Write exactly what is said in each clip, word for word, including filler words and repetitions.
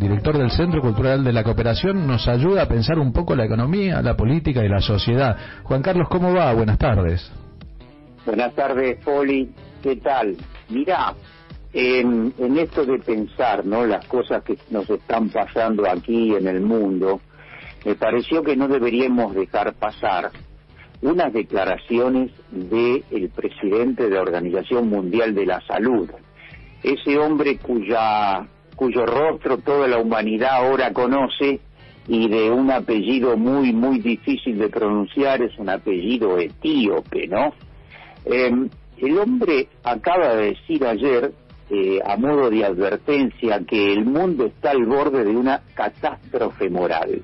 director del Centro Cultural de la Cooperación, nos ayuda a pensar un poco la economía, la política y la sociedad. Juan Carlos, ¿cómo va? Buenas tardes. Buenas tardes, Poli. ¿Qué tal? Mirá, en, en esto de pensar, ¿no?, las cosas que nos están pasando aquí en el mundo, me pareció que no deberíamos dejar pasar unas declaraciones del presidente de la Organización Mundial de la Salud, ese hombre cuya cuyo rostro toda la humanidad ahora conoce y de un apellido muy muy difícil de pronunciar, es un apellido etíope, ¿no? Eh, el hombre acaba de decir ayer, eh, a modo de advertencia, que el mundo está al borde de una catástrofe moral.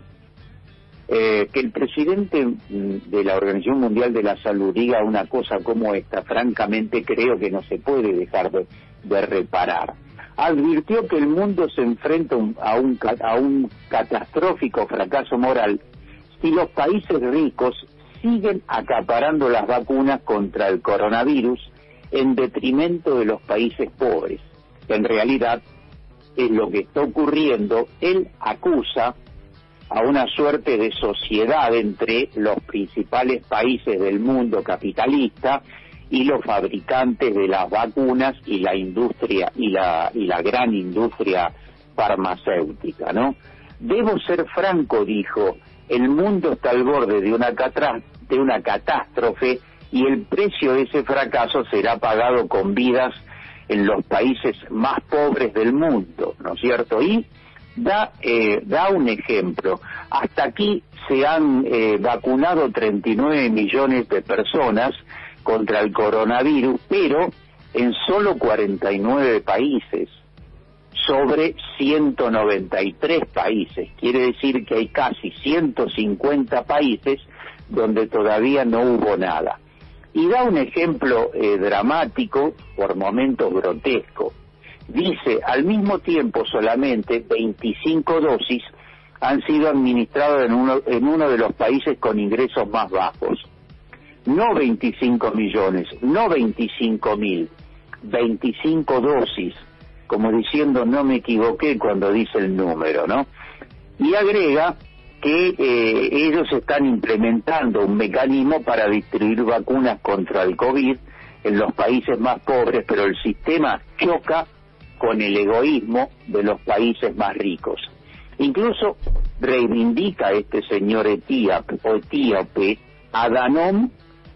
Eh, que el presidente de la Organización Mundial de la Salud diga una cosa como esta, francamente creo que no se puede dejar de, de reparar. Advirtió que el mundo se enfrenta a un, a un catastrófico fracaso moral si los países ricos siguen acaparando las vacunas contra el coronavirus en detrimento de los países pobres. En realidad es lo que está ocurriendo. Él acusa a una suerte de sociedad entre los principales países del mundo capitalista y los fabricantes de las vacunas y la industria y la y la gran industria farmacéutica, ¿no? Debo ser franco, dijo, el mundo está al borde de una catra- de una catástrofe y el precio de ese fracaso será pagado con vidas en los países más pobres del mundo, ¿no es cierto? Y da eh, da un ejemplo. Hasta aquí se han eh, vacunado treinta y nueve millones de personas contra el coronavirus, pero en solo cuarenta y nueve países, sobre ciento noventa y tres países. Quiere decir que hay casi ciento cincuenta países donde todavía no hubo nada. Y da un ejemplo eh, dramático, por momentos grotesco. Dice, al mismo tiempo solamente veinticinco dosis han sido administradas en uno, en uno de los países con ingresos más bajos. No veinticinco millones, no veinticinco mil, veinticinco dosis, como diciendo no me equivoqué cuando dice el número, ¿no? Y agrega que eh, ellos están implementando un mecanismo para distribuir vacunas contra el COVID en los países más pobres, pero el sistema choca con el egoísmo de los países más ricos. Incluso reivindica este señor etíope, o etíope Adhanom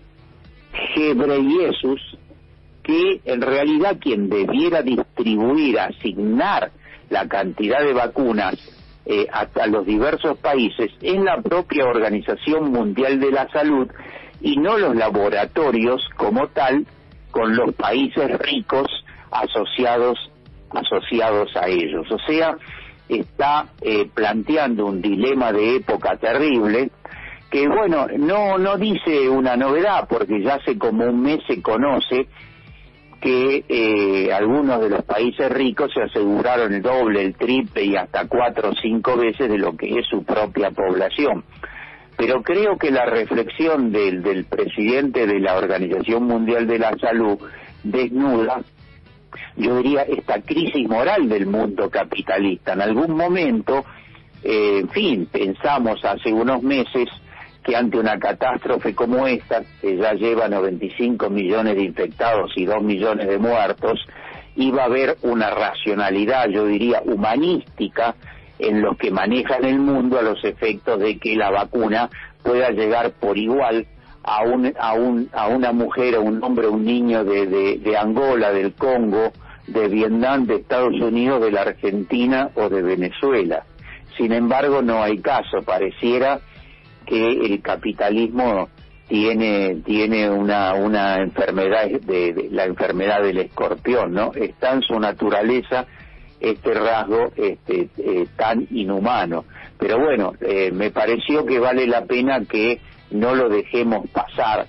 Ghebreyesus, que en realidad quien debiera distribuir, asignar la cantidad de vacunas eh, hasta los diversos países es la propia Organización Mundial de la Salud y no los laboratorios como tal, con los países ricos asociados asociados a ellos. O sea, está eh, planteando un dilema de época terrible que, bueno, no no dice una novedad, porque ya hace como un mes se conoce que eh, algunos de los países ricos se aseguraron el doble, el triple y hasta cuatro o cinco veces de lo que es su propia población. Pero creo que la reflexión del, del presidente de la Organización Mundial de la Salud desnuda, yo diría, esta crisis moral del mundo capitalista. En algún momento, eh, en fin, pensamos hace unos meses que ante una catástrofe como esta, que ya lleva noventa y cinco millones de infectados y dos millones de muertos, iba a haber una racionalidad, yo diría, humanística en los que manejan el mundo a los efectos de que la vacuna pueda llegar por igual a un a un a una mujer, a un hombre, a un niño de, de, de Angola, del Congo, de Vietnam, de Estados Unidos, de la Argentina o de Venezuela. Sin embargo, no hay caso. Pareciera que el capitalismo tiene tiene una una enfermedad de, de la enfermedad del escorpión, ¿no? Está en su naturaleza este rasgo este eh, tan inhumano. Pero bueno, eh, me pareció que vale la pena que no lo dejemos pasar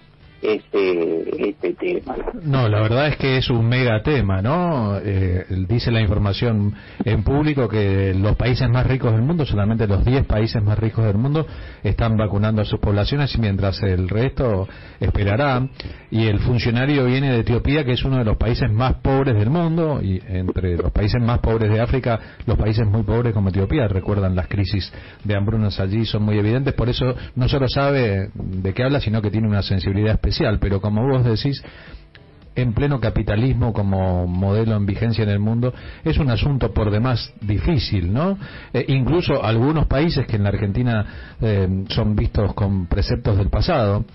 este este tema. No, la verdad es que es un mega tema, ¿no? Eh, dice la información en público que los países más ricos del mundo, solamente los diez países más ricos del mundo, están vacunando a sus poblaciones, mientras el resto esperará. Y el funcionario viene de Etiopía, que es uno de los países más pobres del mundo, y entre los países más pobres de África, los países muy pobres como Etiopía, recuerdan las crisis de hambrunas allí, son muy evidentes, por eso no solo sabe de qué habla, sino que tiene una sensibilidad especial. Pero como vos decís, en pleno capitalismo como modelo en vigencia en el mundo, es un asunto por demás difícil, ¿no? Eh, incluso algunos países que en la Argentina eh, son vistos con preceptos del pasado,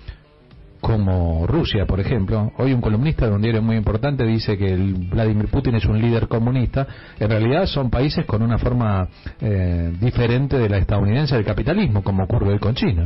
como Rusia, por ejemplo. Hoy un columnista de un diario muy importante dice que el Vladimir Putin es un líder comunista. En realidad son países con una forma eh, diferente de la estadounidense del capitalismo, como ocurre hoy con China.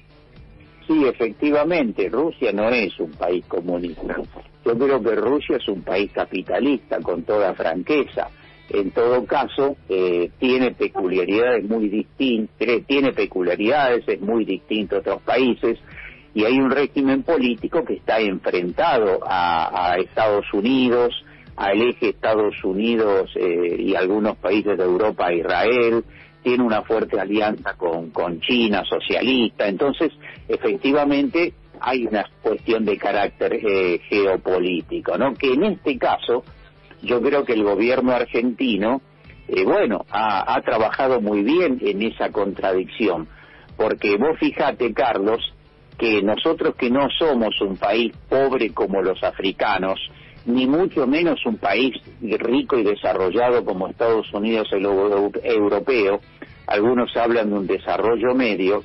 Sí, efectivamente, Rusia no es un país comunista. Yo creo que Rusia es un país capitalista, con toda franqueza. En todo caso, eh, tiene peculiaridades muy distintas, tiene peculiaridades, es muy distinto a otros países, y hay un régimen político que está enfrentado a, a Estados Unidos, al eje Estados Unidos eh, y algunos países de Europa a Israel. Tiene una fuerte alianza con, con China socialista. Entonces, efectivamente, hay una cuestión de carácter eh, geopolítico, ¿no? Que en este caso, yo creo que el gobierno argentino, eh, bueno, ha, ha trabajado muy bien en esa contradicción, porque vos fíjate, Carlos, que nosotros que no somos un país pobre como los africanos, ni mucho menos un país rico y desarrollado como Estados Unidos el europeo, algunos hablan de un desarrollo medio.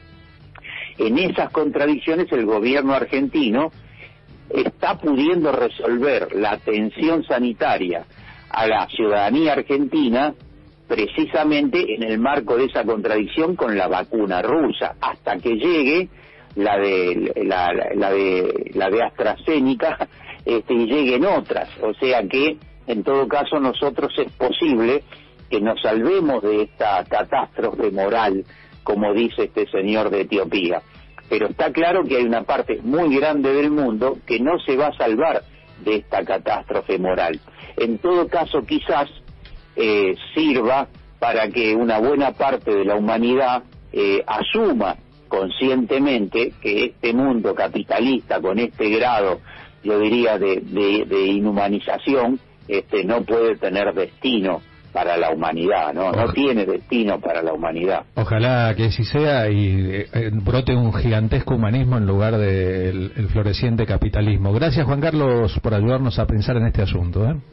En esas contradicciones el gobierno argentino está pudiendo resolver la atención sanitaria a la ciudadanía argentina precisamente en el marco de esa contradicción con la vacuna rusa, hasta que llegue la de la, la de la de AstraZeneca este, y lleguen otras. O sea que en todo caso nosotros es posible que nos salvemos de esta catástrofe moral, como dice este señor de Etiopía. Pero está claro que hay una parte muy grande del mundo que no se va a salvar de esta catástrofe moral. En todo caso, quizás eh, sirva para que una buena parte de la humanidad eh, asuma conscientemente que este mundo capitalista con este grado, yo diría, de, de, de inhumanización, este, no puede tener destino para la humanidad, ¿no? No tiene destino para la humanidad. Ojalá que así sea y eh, brote un gigantesco humanismo en lugar del el floreciente capitalismo. Gracias, Juan Carlos, por ayudarnos a pensar en este asunto, ¿eh?